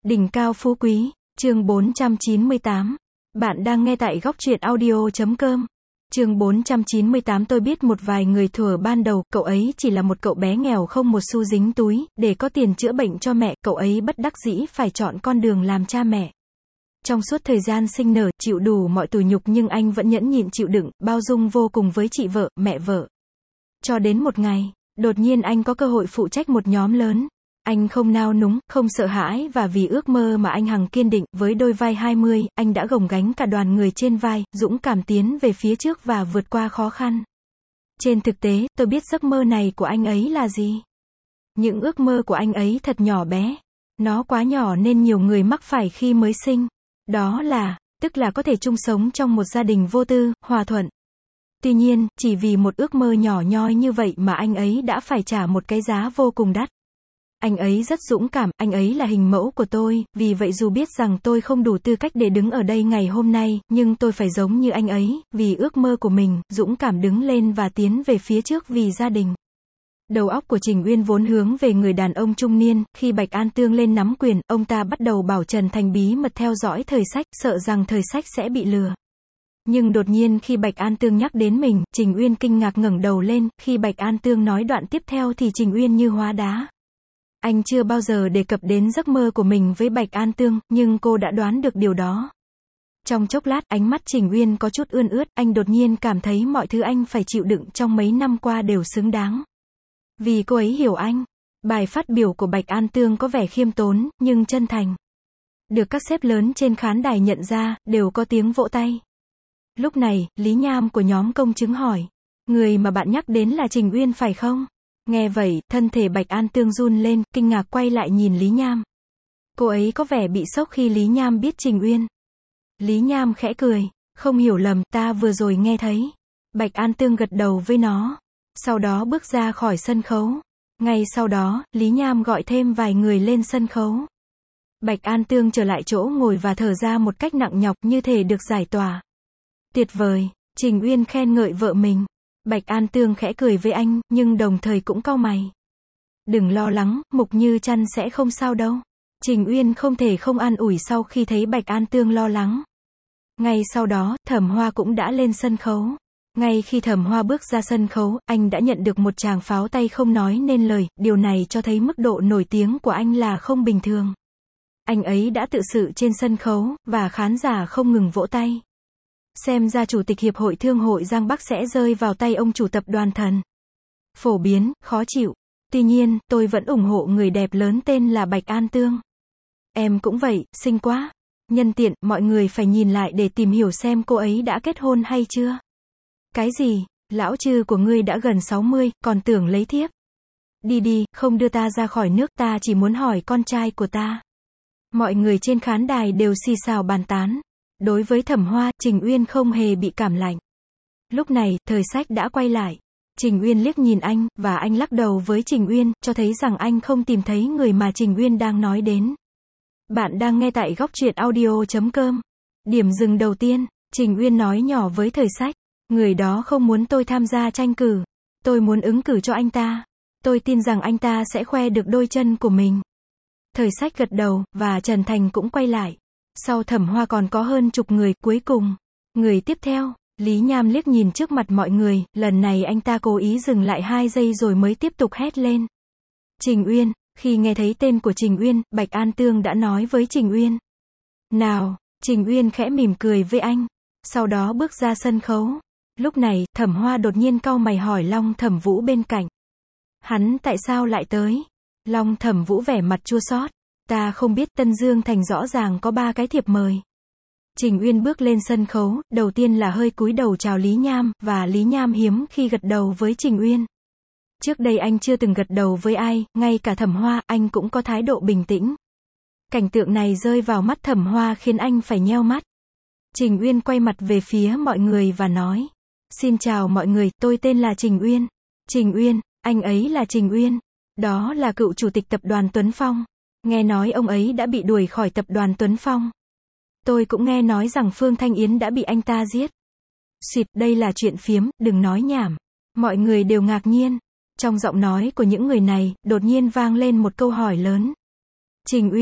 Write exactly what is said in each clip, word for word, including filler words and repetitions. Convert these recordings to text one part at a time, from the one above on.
Đỉnh cao phú quý, chương bốn trăm chín mươi tám. Bạn đang nghe tại góc truyện audio chấm com. Chương bốn trăm chín mươi tám. Tôi biết một vài người thuở ban đầu, cậu ấy chỉ là một cậu bé nghèo không một xu dính túi, để có tiền chữa bệnh cho mẹ, cậu ấy bất đắc dĩ phải chọn con đường làm cha mẹ. Trong suốt thời gian sinh nở, chịu đủ mọi tủi nhục nhưng anh vẫn nhẫn nhịn chịu đựng, bao dung vô cùng với chị vợ, mẹ vợ. Cho đến một ngày, đột nhiên anh có cơ hội phụ trách một nhóm lớn. Anh không nao núng, không sợ hãi và vì ước mơ mà anh hằng kiên định, với đôi vai hai mươi, anh đã gồng gánh cả đoàn người trên vai, dũng cảm tiến về phía trước và vượt qua khó khăn. Trên thực tế, tôi biết giấc mơ này của anh ấy là gì. Những ước mơ của anh ấy thật nhỏ bé. Nó quá nhỏ nên nhiều người mắc phải khi mới sinh. Đó là, tức là có thể chung sống trong một gia đình vô tư, hòa thuận. Tuy nhiên, chỉ vì một ước mơ nhỏ nhoi như vậy mà anh ấy đã phải trả một cái giá vô cùng đắt. Anh ấy rất dũng cảm, anh ấy là hình mẫu của tôi, vì vậy dù biết rằng tôi không đủ tư cách để đứng ở đây ngày hôm nay, nhưng tôi phải giống như anh ấy, vì ước mơ của mình, dũng cảm đứng lên và tiến về phía trước vì gia đình. Đầu óc của Trình Uyên vốn hướng về người đàn ông trung niên, khi Bạch An Tương lên nắm quyền, ông ta bắt đầu bảo Trần Thành bí mật theo dõi thời sách, sợ rằng thời sách sẽ bị lừa. Nhưng đột nhiên khi Bạch An Tương nhắc đến mình, Trình Uyên kinh ngạc ngẩng đầu lên, khi Bạch An Tương nói đoạn tiếp theo thì Trình Uyên như hóa đá. Anh chưa bao giờ đề cập đến giấc mơ của mình với Bạch An Tương, nhưng cô đã đoán được điều đó. Trong chốc lát, ánh mắt Trình Uyên có chút ươn ướt, anh đột nhiên cảm thấy mọi thứ anh phải chịu đựng trong mấy năm qua đều xứng đáng. Vì cô ấy hiểu anh. Bài phát biểu của Bạch An Tương có vẻ khiêm tốn, nhưng chân thành. Được các sếp lớn trên khán đài nhận ra, đều có tiếng vỗ tay. Lúc này, Lý Nham của nhóm công chứng hỏi. Người mà bạn nhắc đến là Trình Uyên phải không? Nghe vậy, thân thể Bạch An Tương run lên, kinh ngạc quay lại nhìn Lý Nham. Cô ấy có vẻ bị sốc khi Lý Nham biết Trình Uyên. Lý Nham khẽ cười, không hiểu lầm, ta vừa rồi nghe thấy. Bạch An Tương gật đầu với nó. Sau đó bước ra khỏi sân khấu. Ngay sau đó, Lý Nham gọi thêm vài người lên sân khấu. Bạch An Tương trở lại chỗ ngồi và thở ra một cách nặng nhọc, như thể được giải tỏa. Tuyệt vời, Trình Uyên khen ngợi vợ mình. Bạch An Tương khẽ cười với anh, nhưng đồng thời cũng cau mày. Đừng lo lắng, Mục Như Trăn sẽ không sao đâu. Trình Uyên không thể không an ủi sau khi thấy Bạch An Tương lo lắng. Ngay sau đó, Thẩm Hoa cũng đã lên sân khấu. Ngay khi Thẩm Hoa bước ra sân khấu, anh đã nhận được một tràng pháo tay không nói nên lời, điều này cho thấy mức độ nổi tiếng của anh là không bình thường. Anh ấy đã tự sự trên sân khấu, và khán giả không ngừng vỗ tay. Xem ra Chủ tịch Hiệp hội Thương hội Giang Bắc sẽ rơi vào tay ông chủ tập đoàn Thần. Phổ biến, khó chịu. Tuy nhiên, tôi vẫn ủng hộ người đẹp lớn tên là Bạch An Tương. Em cũng vậy, xinh quá. Nhân tiện, mọi người phải nhìn lại để tìm hiểu xem cô ấy đã kết hôn hay chưa. Cái gì? Lão Trư của ngươi đã gần sáu mươi, còn tưởng lấy thiếp. Đi đi, không đưa ta ra khỏi nước, ta chỉ muốn hỏi con trai của ta. Mọi người trên khán đài đều xì xào bàn tán. Đối với Thẩm Hoa, Trình Uyên không hề bị cảm lạnh. Lúc này, thời sách đã quay lại. Trình Uyên liếc nhìn anh, và anh lắc đầu với Trình Uyên, cho thấy rằng anh không tìm thấy người mà Trình Uyên đang nói đến. Bạn đang nghe tại góc truyện audio chấm com. Điểm dừng đầu tiên, Trình Uyên nói nhỏ với thời sách. Người đó không muốn tôi tham gia tranh cử. Tôi muốn ứng cử cho anh ta. Tôi tin rằng anh ta sẽ khoe được đôi chân của mình. Thời sách gật đầu, và Trần Thành cũng quay lại. Sau Thẩm Hoa còn có hơn chục người, cuối cùng. Người tiếp theo, Lý Nham liếc nhìn trước mặt mọi người, lần này anh ta cố ý dừng lại hai giây rồi mới tiếp tục hét lên. Trình Uyên, khi nghe thấy tên của Trình Uyên, Bạch An Tương đã nói với Trình Uyên. Nào, Trình Uyên khẽ mỉm cười với anh. Sau đó bước ra sân khấu. Lúc này, Thẩm Hoa đột nhiên cau mày hỏi Long Thẩm Vũ bên cạnh. Hắn tại sao lại tới? Long Thẩm Vũ vẻ mặt chua xót. Ta không biết, Tân Dương Thành rõ ràng có ba cái thiệp mời. Trình Uyên bước lên sân khấu, đầu tiên là hơi cúi đầu chào Lý Nham, và Lý Nham hiếm khi gật đầu với Trình Uyên. Trước đây anh chưa từng gật đầu với ai, ngay cả Thẩm Hoa, anh cũng có thái độ bình tĩnh. Cảnh tượng này rơi vào mắt Thẩm Hoa khiến anh phải nheo mắt. Trình Uyên quay mặt về phía mọi người và nói. Xin chào mọi người, tôi tên là Trình Uyên. Trình Uyên, anh ấy là Trình Uyên. Đó là cựu chủ tịch tập đoàn Tuấn Phong. Nghe nói ông ấy đã bị đuổi khỏi tập đoàn Tuấn Phong. Tôi cũng nghe nói rằng Phương Thanh Yến đã bị anh ta giết. Xịt, đây là chuyện phiếm, đừng nói nhảm. Mọi người đều ngạc nhiên. Trong giọng nói của những người này, đột nhiên vang lên một câu hỏi lớn. Trình Uyên,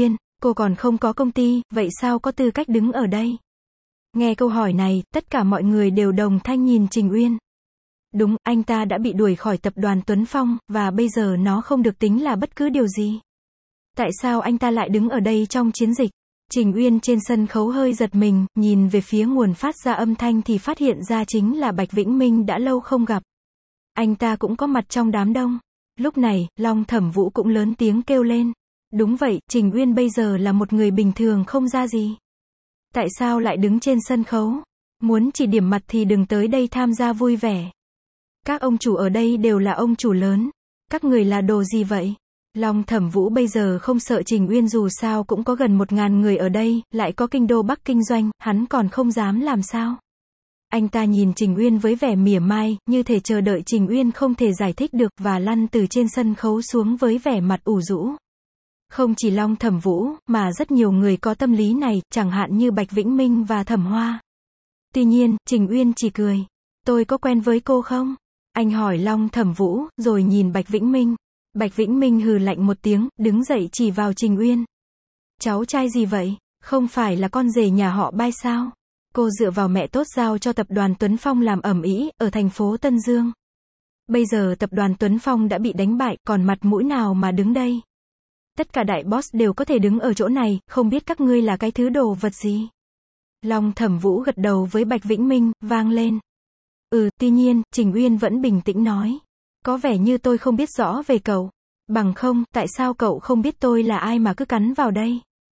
Cô còn không có công ty, vậy sao có tư cách đứng ở đây? Nghe câu hỏi này, tất cả mọi người đều đồng thanh nhìn Trình Uyên. Đúng, anh ta đã bị đuổi khỏi tập đoàn Tuấn Phong, và bây giờ nó không được tính là bất cứ điều gì. Tại sao anh ta lại đứng ở đây trong chiến dịch? Trình Uyên trên sân khấu hơi giật mình, nhìn về phía nguồn phát ra âm thanh thì phát hiện ra chính là Bạch Vĩnh Minh đã lâu không gặp. Anh ta cũng có mặt trong đám đông. Lúc này, Long Thẩm Vũ cũng lớn tiếng kêu lên. Đúng vậy, Trình Uyên bây giờ là một người bình thường không ra gì. Tại sao lại đứng trên sân khấu? Muốn chỉ điểm mặt thì đừng tới đây tham gia vui vẻ. Các ông chủ ở đây đều là ông chủ lớn. Các người là đồ gì vậy? Long Thẩm Vũ bây giờ không sợ Trình Uyên, dù sao cũng có gần một ngàn người ở đây, lại có kinh đô Bắc kinh doanh, hắn còn không dám làm sao. Anh ta nhìn Trình Uyên với vẻ mỉa mai, như thể chờ đợi Trình Uyên không thể giải thích được, và lăn từ trên sân khấu xuống với vẻ mặt ủ rũ. Không chỉ Long Thẩm Vũ, mà rất nhiều người có tâm lý này, chẳng hạn như Bạch Vĩnh Minh và Thẩm Hoa. Tuy nhiên, Trình Uyên chỉ cười. Tôi có quen với cô không? Anh hỏi Long Thẩm Vũ, rồi nhìn Bạch Vĩnh Minh. Bạch Vĩnh Minh hừ lạnh một tiếng, đứng dậy chỉ vào Trình Uyên. Cháu trai gì vậy? Không phải là con rể nhà họ Bai sao? Cô dựa vào mẹ tốt giao cho tập đoàn Tuấn Phong làm ầm ĩ ở thành phố Tân Dương. Bây giờ tập đoàn Tuấn Phong đã bị đánh bại, còn mặt mũi nào mà đứng đây? Tất cả đại boss đều có thể đứng ở chỗ này, không biết các ngươi là cái thứ đồ vật gì? Long Thẩm Vũ gật đầu với Bạch Vĩnh Minh, vang lên. Ừ, tuy nhiên, Trình Uyên vẫn bình tĩnh nói. Có vẻ như tôi không biết rõ về cậu. Bằng không, tại sao cậu không biết tôi là ai mà cứ cắn vào đây?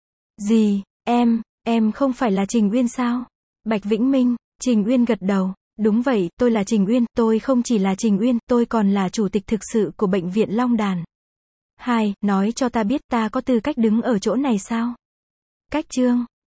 Gì, em, em không phải là Trình Uyên sao? Bạch Vĩnh Minh, Trình Uyên gật đầu. Đúng vậy, tôi là Trình Uyên, tôi không chỉ là Trình Uyên, tôi còn là chủ tịch thực sự của bệnh viện Long Đàn. Hai, nói cho ta biết ta có tư cách đứng ở chỗ này sao? Cách chương